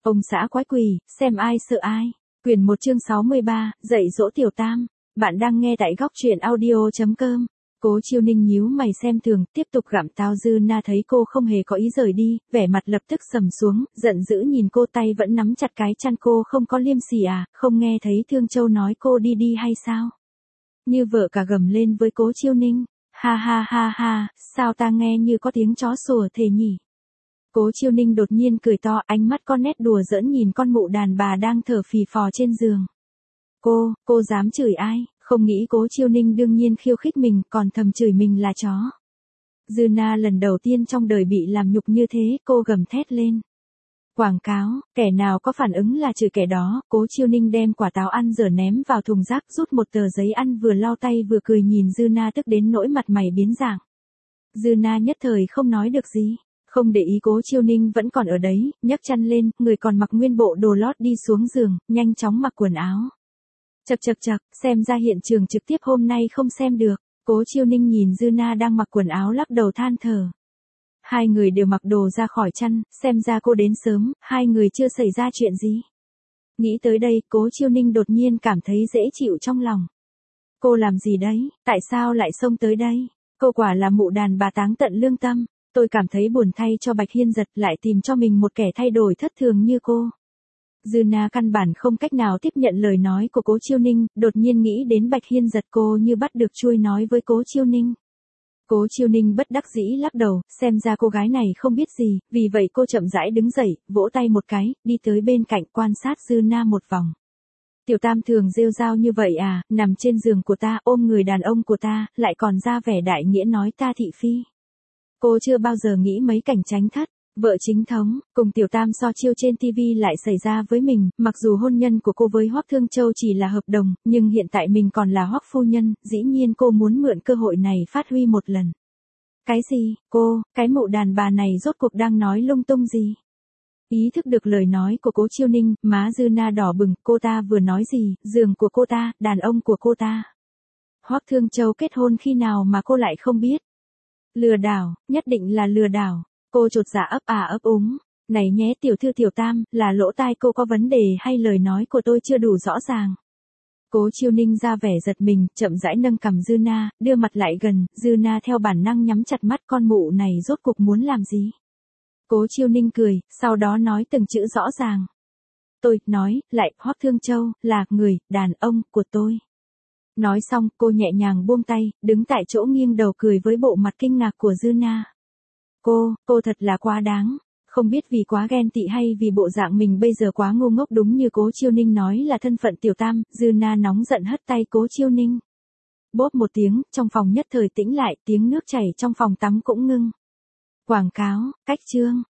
Ông xã quái quỷ, xem ai sợ ai. Quyển 1 chương 63, dạy dỗ tiểu tam. Bạn đang nghe tại góc truyện audio.com. Cố Chiêu Ninh nhíu mày xem thường, tiếp tục gặm táo. Dư Na thấy cô không hề có ý rời đi, vẻ mặt lập tức sầm xuống, giận dữ nhìn cô, tay vẫn nắm chặt cái chăn. Cô không có liêm sỉ à, không nghe thấy Thương Châu nói cô đi đi hay sao? Như vợ cả gầm lên với Cố Chiêu Ninh. Ha ha ha ha, sao ta nghe như có tiếng chó sủa thế nhỉ? Cố Chiêu Ninh đột nhiên cười to, ánh mắt con nét đùa giỡn nhìn con mụ đàn bà đang thở phì phò trên giường. Cô dám chửi ai? Không nghĩ Cố Chiêu Ninh đương nhiên khiêu khích mình, còn thầm chửi mình là chó. Dư Na lần đầu tiên trong đời bị làm nhục như thế, cô gầm thét lên. Quảng cáo, kẻ nào có phản ứng là chửi kẻ đó. Cố Chiêu Ninh đem quả táo ăn dở ném vào thùng rác, rút một tờ giấy ăn, vừa lau tay vừa cười nhìn Dư Na, tức đến nỗi mặt mày biến dạng. Dư Na nhất thời không nói được gì. Không để ý Cố Chiêu Ninh vẫn còn ở đấy, nhấc chăn lên, người còn mặc nguyên bộ đồ lót đi xuống giường, nhanh chóng mặc quần áo. Chậc, xem ra hiện trường trực tiếp hôm nay không xem được. Cố Chiêu Ninh nhìn Dư Na đang mặc quần áo lắc đầu than thở. Hai người đều mặc đồ ra khỏi chăn, xem ra cô đến sớm, hai người chưa xảy ra chuyện gì. Nghĩ tới đây, Cố Chiêu Ninh đột nhiên cảm thấy dễ chịu trong lòng. Cô làm gì đấy, tại sao lại xông tới đây? Cô quả là mụ đàn bà táng tận lương tâm. Tôi cảm thấy buồn thay cho Bạch Hiên Giật, lại tìm cho mình một kẻ thay đổi thất thường như cô. Dư Na căn bản không cách nào tiếp nhận lời nói của Cố Chiêu Ninh, đột nhiên nghĩ đến Bạch Hiên Giật, cô như bắt được chuôi nói với Cố Chiêu Ninh. Cố Chiêu Ninh bất đắc dĩ lắc đầu, xem ra cô gái này không biết gì, vì vậy cô chậm rãi đứng dậy, vỗ tay một cái, đi tới bên cạnh quan sát Dư Na một vòng. Tiểu tam thường rêu rao như vậy à, nằm trên giường của ta, ôm người đàn ông của ta, lại còn ra vẻ đại nghĩa nói ta thị phi. Cô chưa bao giờ nghĩ mấy cảnh tránh thất, vợ chính thống, cùng tiểu tam so chiêu trên TV lại xảy ra với mình. Mặc dù hôn nhân của cô với Hoắc Thương Châu chỉ là hợp đồng, nhưng hiện tại mình còn là Hoắc phu nhân, dĩ nhiên cô muốn mượn cơ hội này phát huy một lần. Cái gì, cái mụ đàn bà này rốt cuộc đang nói lung tung gì? Ý thức được lời nói của Cố Chiêu Ninh, má Dư Na đỏ bừng, cô ta vừa nói gì, giường của cô ta, đàn ông của cô ta. Hoắc Thương Châu kết hôn khi nào mà cô lại không biết? Lừa đảo, nhất định là lừa đảo. Cô chột dạ ấp úng. Này nhé tiểu thư tiểu tam, là lỗ tai cô có vấn đề hay lời nói của tôi chưa đủ rõ ràng? Cố Chiêu Ninh ra vẻ giật mình, chậm rãi nâng cằm Dư Na, đưa mặt lại gần. Dư Na theo bản năng nhắm chặt mắt, con mụ này rốt cuộc muốn làm gì? Cố Chiêu Ninh cười, sau đó nói từng chữ rõ ràng. Tôi, nói, lại, Hoắc Thương Châu, là người, đàn ông, của tôi. Nói xong, cô nhẹ nhàng buông tay, đứng tại chỗ nghiêng đầu cười với bộ mặt kinh ngạc của Dư Na. Cô thật là quá đáng. Không biết vì quá ghen tị hay vì bộ dạng mình bây giờ quá ngu ngốc, đúng như Cố Chiêu Ninh nói là thân phận tiểu tam. Dư Na nóng giận hất tay Cố Chiêu Ninh. Bốp một tiếng, trong phòng nhất thời tĩnh lại, tiếng nước chảy trong phòng tắm cũng ngưng. Quảng cáo, cách chương.